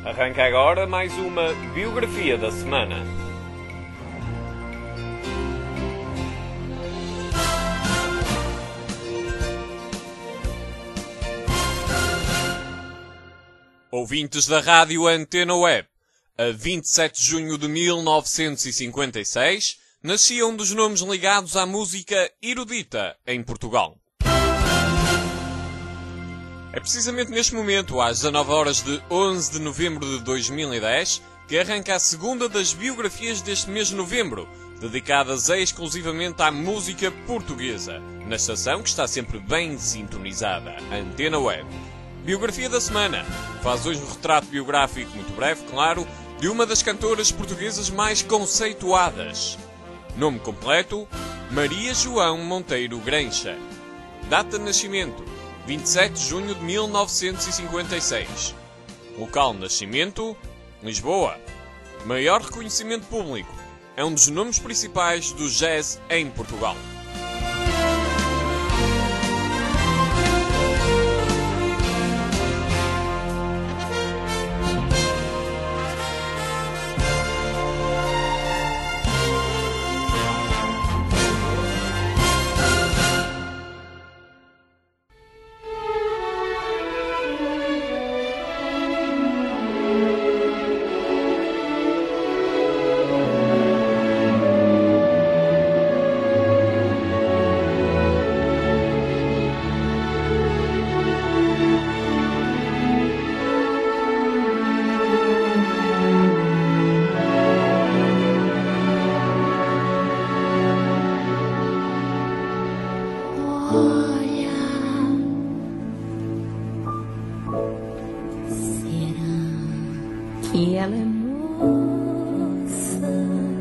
Arranca agora mais uma biografia da semana. Ouvintes da Rádio Antena Web, a 27 de junho de 1956, nascia um dos nomes ligados à música erudita em Portugal. É precisamente neste momento, às 19 horas de 11 de novembro de 2010, que arranca a segunda das biografias deste mês de novembro, dedicadas exclusivamente à música portuguesa, na estação que está sempre bem sintonizada, Antena Web. Biografia da semana. Faz hoje um retrato biográfico muito breve, claro, de uma das cantoras portuguesas mais conceituadas. Nome completo: Maria João Monteiro Grancha. Data de nascimento: 27 de junho de 1956. Local de nascimento: Lisboa. Maior reconhecimento público: é um dos nomes principais do jazz em Portugal. Que ela é moça?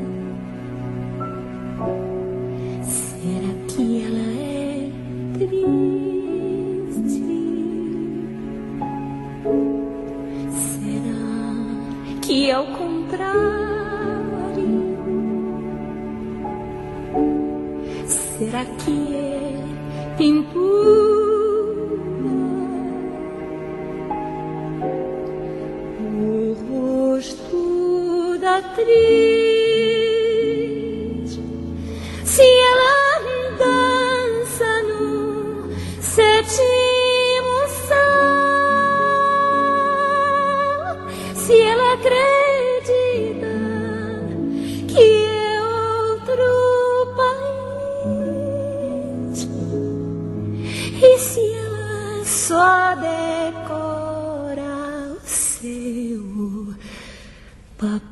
Será que ela é triste? Será que ao contrário? Será que é pintura? Atriz, se ela dança no sétimo sol, se ela acredita que é outro país, e se ela só decora o seu papel.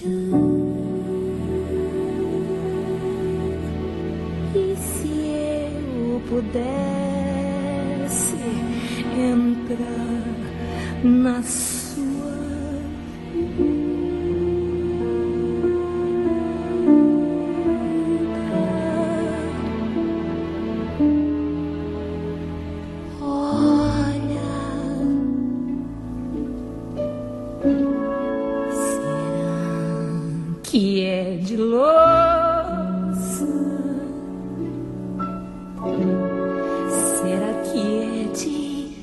E se eu pudesse entrar na sua vida, olha, que é de louça? Será que é de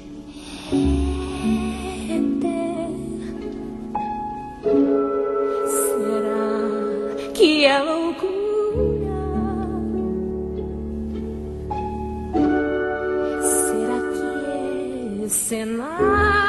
éter? Será que é loucura? Será que é cenário?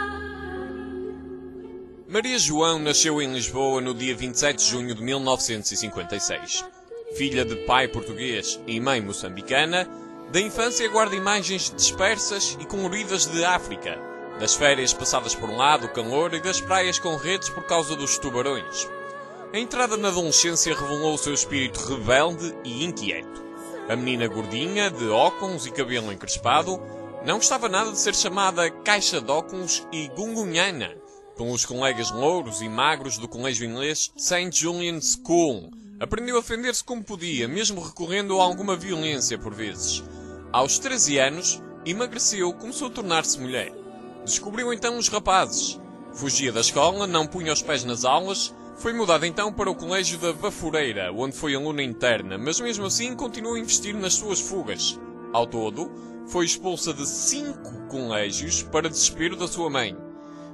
Maria João nasceu em Lisboa no dia 27 de junho de 1956. Filha de pai português e mãe moçambicana, da infância guarda imagens dispersas e coloridas de África, das férias passadas por lá, do calor e das praias com redes por causa dos tubarões. A entrada na adolescência revelou o seu espírito rebelde e inquieto. A menina gordinha, de óculos e cabelo encrespado, não gostava nada de ser chamada caixa de óculos e gungunhana pelos colegas louros e magros do colégio inglês St. Julian's School. Aprendeu a defender-se como podia, mesmo recorrendo a alguma violência por vezes. Aos 13 anos, emagreceu, começou a tornar-se mulher. Descobriu então os rapazes. Fugia da escola, não punha os pés nas aulas. Foi mudada então para o colégio da Baforeira, onde foi aluna interna, mas mesmo assim continuou a investir nas suas fugas. Ao todo, foi expulsa de 5 colégios para desespero da sua mãe.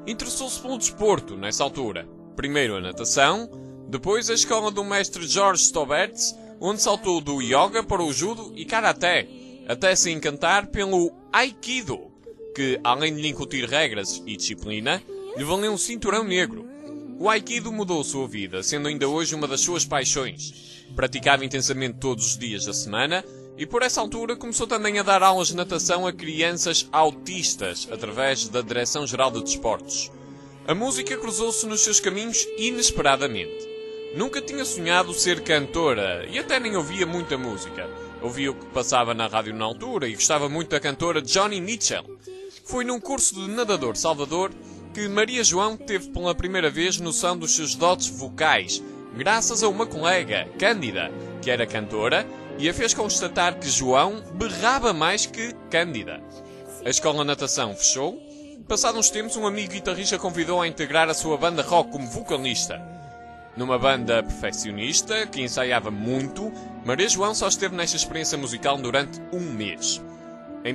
Interessou-se pelo desporto nessa altura. Primeiro a natação, depois a escola do mestre George Stoberts, onde saltou do yoga para o judo e karaté, até se encantar pelo aikido, que, além de lhe incutir regras e disciplina, lhe valeu um cinturão negro. O aikido mudou a sua vida, sendo ainda hoje uma das suas paixões. Praticava intensamente todos os dias da semana e, por essa altura, começou também a dar aulas de natação a crianças autistas, através da Direção-Geral de Desportos. A música cruzou-se nos seus caminhos inesperadamente. Nunca tinha sonhado ser cantora e até nem ouvia muita música. Ouvia o que passava na rádio na altura e gostava muito da cantora Joni Mitchell. Foi num curso de nadador Salvador que Maria João teve pela primeira vez noção dos seus dotes vocais, graças a uma colega, Cândida, que era cantora, e a fez constatar que João berrava mais que Cândida. A escola de natação fechou. Passados uns tempos, um amigo guitarrista convidou a integrar a sua banda rock como vocalista. Numa banda perfeccionista, que ensaiava muito, Maria João só esteve nesta experiência musical durante um mês. Em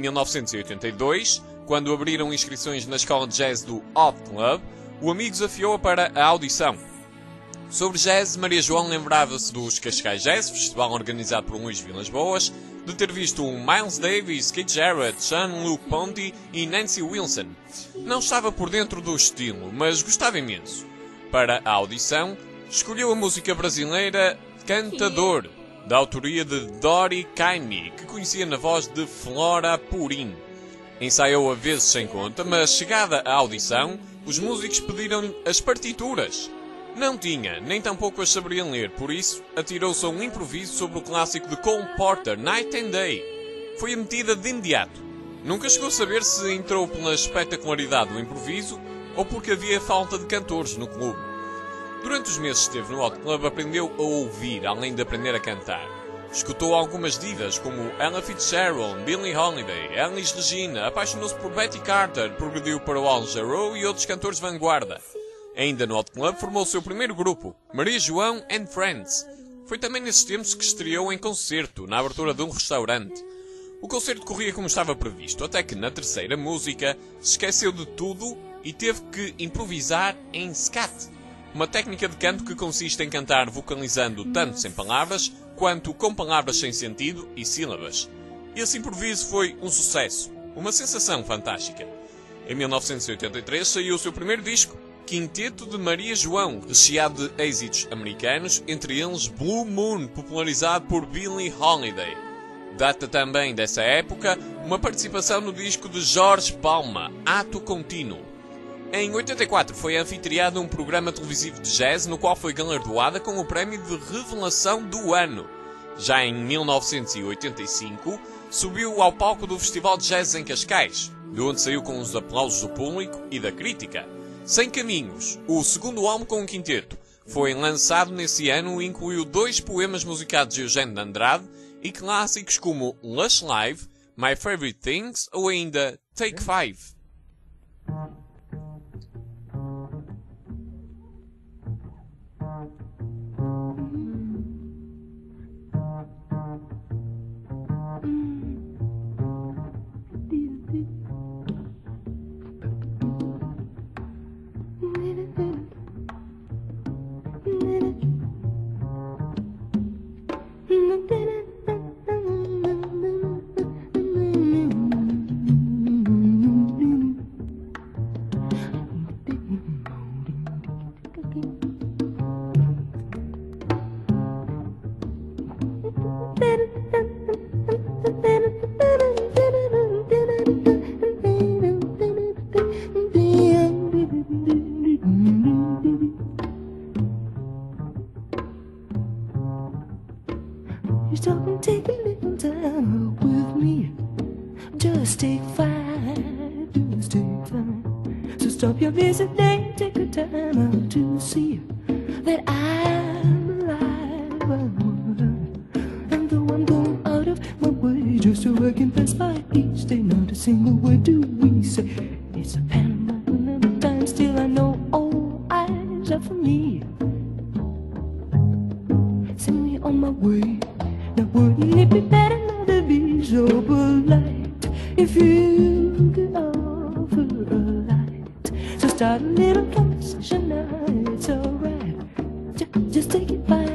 1982, quando abriram inscrições na escola de jazz do Hot Club, o amigo desafiou-a para a audição. Sobre jazz, Maria João lembrava-se dos Cascais Jazz, festival organizado por Luís Vilas Boas, de ter visto Miles Davis, Keith Jarrett, Jean-Luc Ponty e Nancy Wilson. Não estava por dentro do estilo, mas gostava imenso. Para a audição, escolheu a música brasileira Cantador, da autoria de Dori Caymmi, que conhecia na voz de Flora Purim. Ensaiou a vezes sem conta, mas chegada à audição, os músicos pediram-lhe as partituras. Não tinha, nem tampouco as saberia ler, por isso atirou-se a um improviso sobre o clássico de Cole Porter, Night and Day. Foi emitida de imediato. Nunca chegou a saber se entrou pela espetacularidade do improviso ou porque havia falta de cantores no clube. Durante os meses que esteve no Hot Club aprendeu a ouvir, além de aprender a cantar. Escutou algumas divas como Ella Fitzgerald, Billie Holiday, Elis Regina, apaixonou-se por Betty Carter, progrediu para o Al Jarreau e outros cantores de vanguarda. Ainda no Hot Club formou o seu primeiro grupo, Maria João and Friends. Foi também nesses tempos que estreou em concerto, na abertura de um restaurante. O concerto corria como estava previsto, até que na terceira música se esqueceu de tudo e teve que improvisar em scat, uma técnica de canto que consiste em cantar vocalizando tanto sem palavras, quanto com palavras sem sentido e sílabas. Esse improviso foi um sucesso, uma sensação fantástica. Em 1983 saiu o seu primeiro disco, Quinteto de Maria João, recheado de êxitos americanos, entre eles Blue Moon, popularizado por Billie Holiday. Data também dessa época uma participação no disco de Jorge Palma, Ato Contínuo. Em 84 foi anfitriada um programa televisivo de jazz no qual foi galardoada com o prémio de Revelação do Ano. Já em 1985 subiu ao palco do Festival de Jazz em Cascais, de onde saiu com os aplausos do público e da crítica. Sem Caminhos, o segundo álbum com o quinteto, foi lançado nesse ano e incluiu 2 poemas musicados de Eugênio de Andrade e clássicos como Lush Live, My Favorite Things ou ainda Take 5. Don't take a little time with me. Just take 5, just take 5. So stop your busy day, take a time out to see that I'm alive. And though I'm going out of my way just so I can pass by each day, not a single word do we say. It's a Panama another time, still I know all eyes are for me. Send me on my way. Now wouldn't it be better not to be so polite if you could offer a light? So start a little conversation now. It's alright. Just take it back.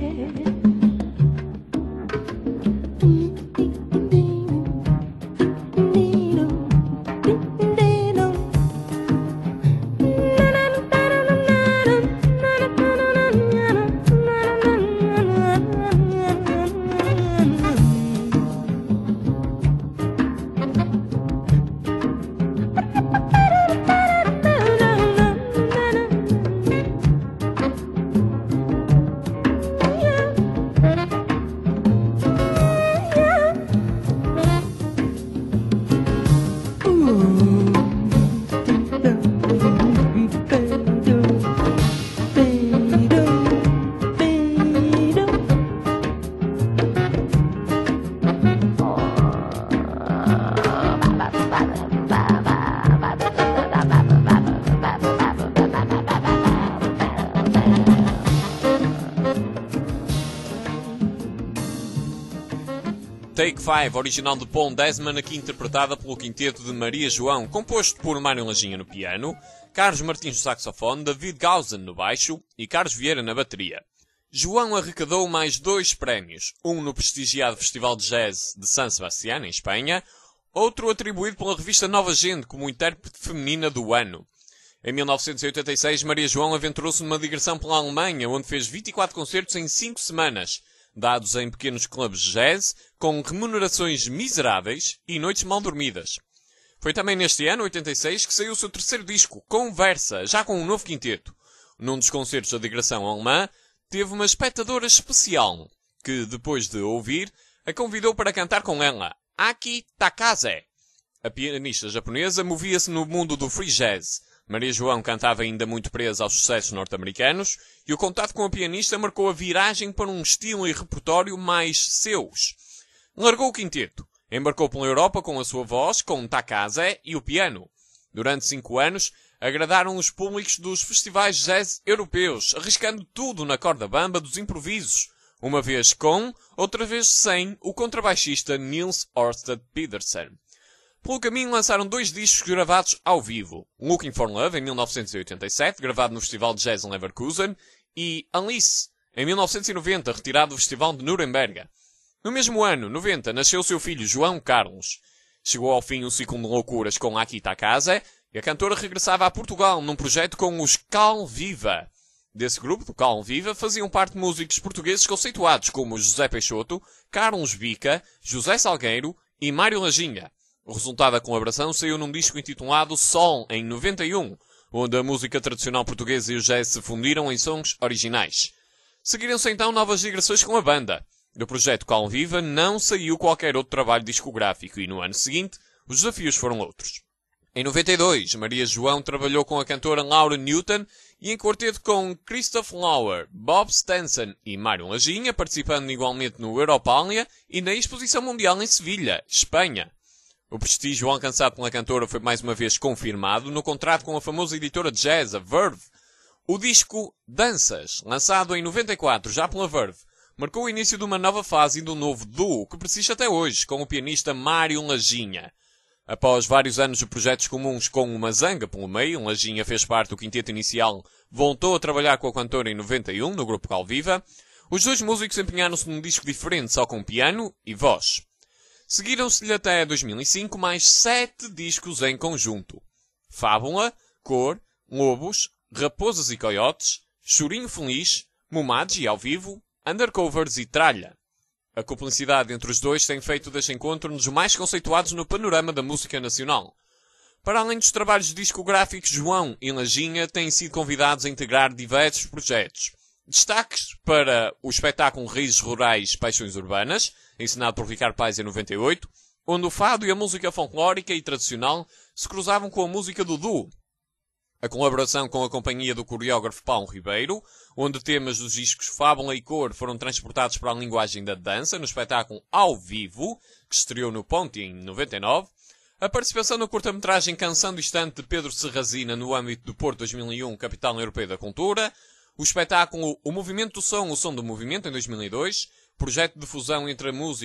Take 5, original de Paul Desmond, aqui interpretada pelo quinteto de Maria João, composto por Mário Lanjinha no piano, Carlos Martins no saxofone, David Gausen no baixo e Carlos Vieira na bateria. João arrecadou mais 2 prémios, um no prestigiado Festival de Jazz de San Sebastián, em Espanha, outro atribuído pela revista Nova Gente como intérprete feminina do ano. Em 1986, Maria João aventurou-se numa digressão pela Alemanha, onde fez 24 concertos em 5 semanas, dados em pequenos clubes de jazz, com remunerações miseráveis e noites mal dormidas. Foi também neste ano, 86, que saiu o seu terceiro disco, Conversa, já com um novo quinteto. Num dos concertos da digressão alemã, teve uma espectadora especial, que, depois de ouvir, a convidou para cantar com ela, Aki Takase. A pianista japonesa movia-se no mundo do free jazz. Maria João cantava ainda muito presa aos sucessos norte-americanos e o contato com a pianista marcou a viragem para um estilo e repertório mais seus. Largou o quinteto, embarcou pela Europa com a sua voz, com Takase e o piano. Durante 5 anos, agradaram os públicos dos festivais de jazz europeus, arriscando tudo na corda bamba dos improvisos, uma vez com, outra vez sem, o contrabaixista Niels Ørsted Pedersen. Pelo caminho lançaram 2 discos gravados ao vivo. Looking for Love, em 1987, gravado no Festival de Jazz em Leverkusen, e Alice, em 1990, retirado do Festival de Nuremberg. No mesmo ano, 90, nasceu seu filho João Carlos. Chegou ao fim o ciclo de loucuras com Aki Takase, e a cantora regressava a Portugal num projeto com os Cal Viva. Desse grupo, do Cal Viva, faziam parte músicos portugueses conceituados como José Peixoto, Carlos Bica, José Salgueiro e Mário Lanjinha. O resultado da colaboração saiu num disco intitulado Sol, em 91, onde a música tradicional portuguesa e o jazz se fundiram em sons originais. Seguiram-se então novas digressões com a banda. Do projeto Cal Viva não saiu qualquer outro trabalho discográfico e no ano seguinte os desafios foram outros. Em 92, Maria João trabalhou com a cantora Laura Newton e em quarteto com Christoph Lauer, Bob Stenson e Mário Lanjinha, participando igualmente no Europália e na Exposição Mundial em Sevilha, Espanha. O prestígio alcançado pela cantora foi mais uma vez confirmado no contrato com a famosa editora de jazz, a Verve. O disco Danças, lançado em 94 já pela Verve, marcou o início de uma nova fase e de um novo duo que persiste até hoje com o pianista Mário Lanjinha. Após vários anos de projetos comuns com uma zanga pelo meio, Lanjinha fez parte do quinteto inicial, voltou a trabalhar com a cantora em 91 no grupo Cal Viva. Os 2 músicos empenharam-se num disco diferente só com piano e voz. Seguiram-se-lhe até 2005 mais 7 discos em conjunto. Fábula, Cor, Lobos, Raposas e Coiotes, Chorinho Feliz, Mumadji ao vivo, Undercovers e Tralha. A cumplicidade entre os dois tem feito deste encontro um dos mais conceituados no panorama da música nacional. Para além dos trabalhos discográficos, João e Lanjinha têm sido convidados a integrar diversos projetos. Destaques para o espetáculo Raízes Rurais Paixões Urbanas, ensinado por Ricardo Paes em 98, onde o fado e a música folclórica e tradicional se cruzavam com a música do duo. A colaboração com a companhia do coreógrafo Paulo Ribeiro, onde temas dos discos Fábula e Cor foram transportados para a linguagem da dança no espetáculo Ao Vivo, que estreou no Ponte em 99, a participação na curta-metragem Canção Distante de Pedro Serrazina no âmbito do Porto 2001, Capital Europeia da Cultura, o espetáculo O Movimento do Som, o Som do Movimento, em 2002, projeto de fusão entre a música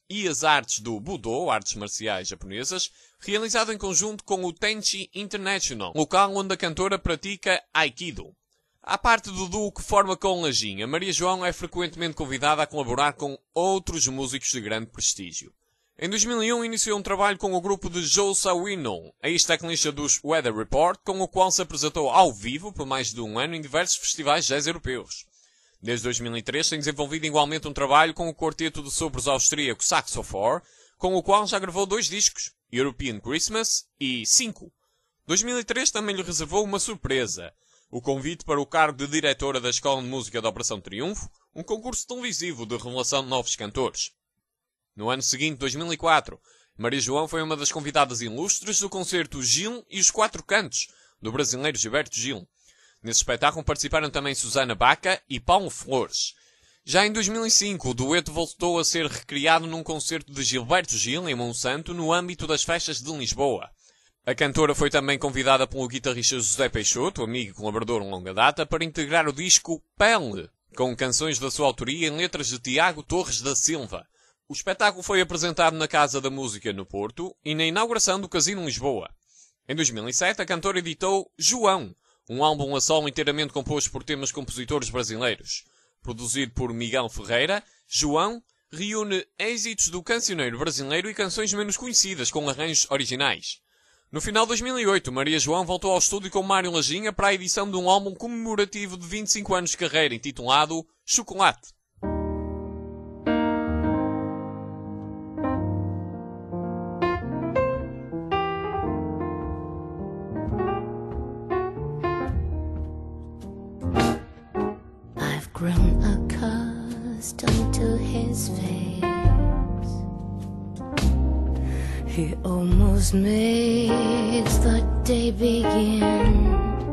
e as artes do Budo, artes marciais japonesas, realizado em conjunto com o Tenchi International, local onde a cantora pratica Aikido. À parte do duo que forma com Lajinha, Maria João é frequentemente convidada a colaborar com outros músicos de grande prestígio. Em 2001 iniciou um trabalho com o grupo de Joe Sawino, ex-teclista dos Weather Report, com o qual se apresentou ao vivo por mais de um ano em diversos festivais jazz europeus. Desde 2003 tem desenvolvido igualmente um trabalho com o quarteto de sopros austríaco Saxo 4, com o qual já gravou 2 discos, European Christmas e 5. 2003 também lhe reservou uma surpresa, o convite para o cargo de diretora da Escola de Música da Operação Triunfo, um concurso televisivo de revelação de novos cantores. No ano seguinte, 2004, Maria João foi uma das convidadas ilustres do concerto Gil e os 4 Cantos, do brasileiro Gilberto Gil. Nesse espetáculo participaram também Susana Baca e Paulo Flores. Já em 2005, o dueto voltou a ser recriado num concerto de Gilberto Gil, em Monsanto, no âmbito das festas de Lisboa. A cantora foi também convidada pelo guitarrista José Peixoto, amigo e colaborador de longa data, para integrar o disco Pele, com canções da sua autoria em letras de Tiago Torres da Silva. O espetáculo foi apresentado na Casa da Música, no Porto, e na inauguração do Casino Lisboa. Em 2007, a cantora editou João, um álbum a solo inteiramente composto por temas compositores brasileiros. Produzido por Miguel Ferreira, João reúne êxitos do cancioneiro brasileiro e canções menos conhecidas, com arranjos originais. No final de 2008, Maria João voltou ao estúdio com Mário Lajinha para a edição de um álbum comemorativo de 25 anos de carreira, intitulado Chocolate. Grown accustomed to his face. He almost makes the day begin.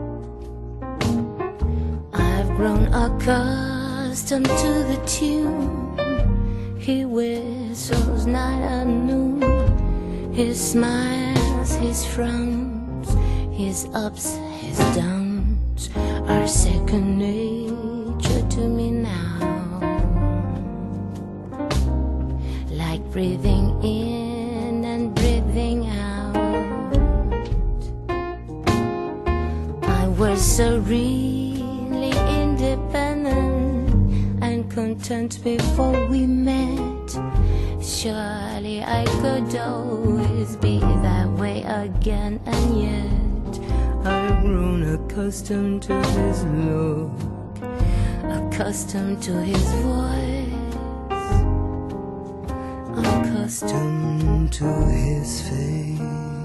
I've grown accustomed to the tune he whistles night and noon. His smiles, his frowns, his ups, his downs are second nature to me now, like breathing in and breathing out. I was serenely independent and content before we met. Surely I could always be that way again, and yet I've grown accustomed to his look, accustomed to his voice, accustomed to his face.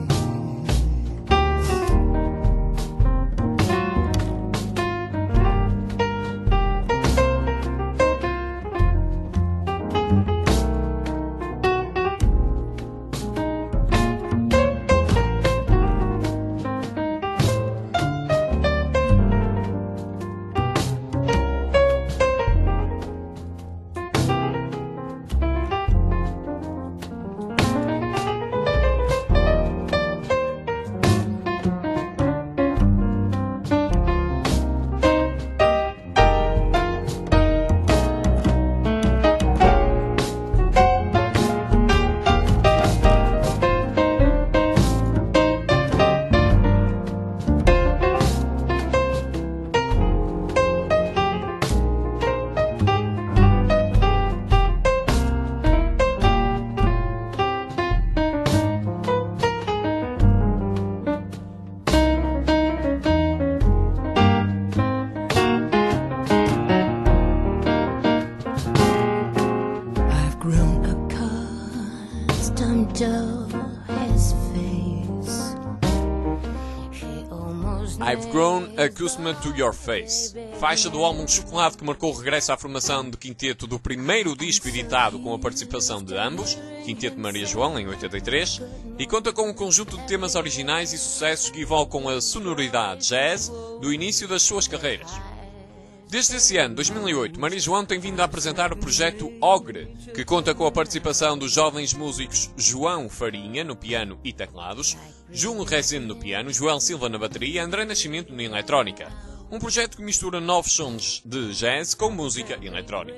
I've Grown Accustomed to Your Face, faixa do álbum Chocolate que marcou o regresso à formação de quinteto do primeiro disco editado com a participação de ambos, Quinteto Maria João, em 83, e conta com um conjunto de temas originais e sucessos que evocam a sonoridade jazz do início das suas carreiras. Desde esse ano, 2008, Maria João tem vindo a apresentar o projeto Ogre, que conta com a participação dos jovens músicos João Farinha, no piano e teclados, Júlio Rezende no piano, Joel Silva na bateria e André Nascimento na eletrónica. Um projeto que mistura novos sons de jazz com música eletrónica.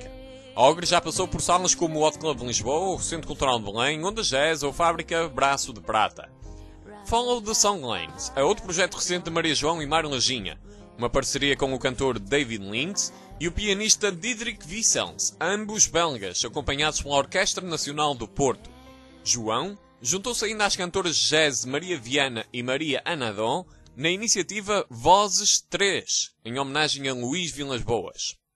A Ogre já passou por salas como o Hot Club de Lisboa, o Centro Cultural de Belém, Onda Jazz ou Fábrica Braço de Prata. Follow the Songlanes é outro projeto recente de Maria João e Mário Laginha, uma parceria com o cantor David Links e o pianista Diederik Wissels, ambos belgas, acompanhados pela Orquestra Nacional do Porto. João juntou-se ainda às cantoras jazz Maria Viana e Maria Anadon na iniciativa Vozes 3, em homenagem a Luís Vilas Boas.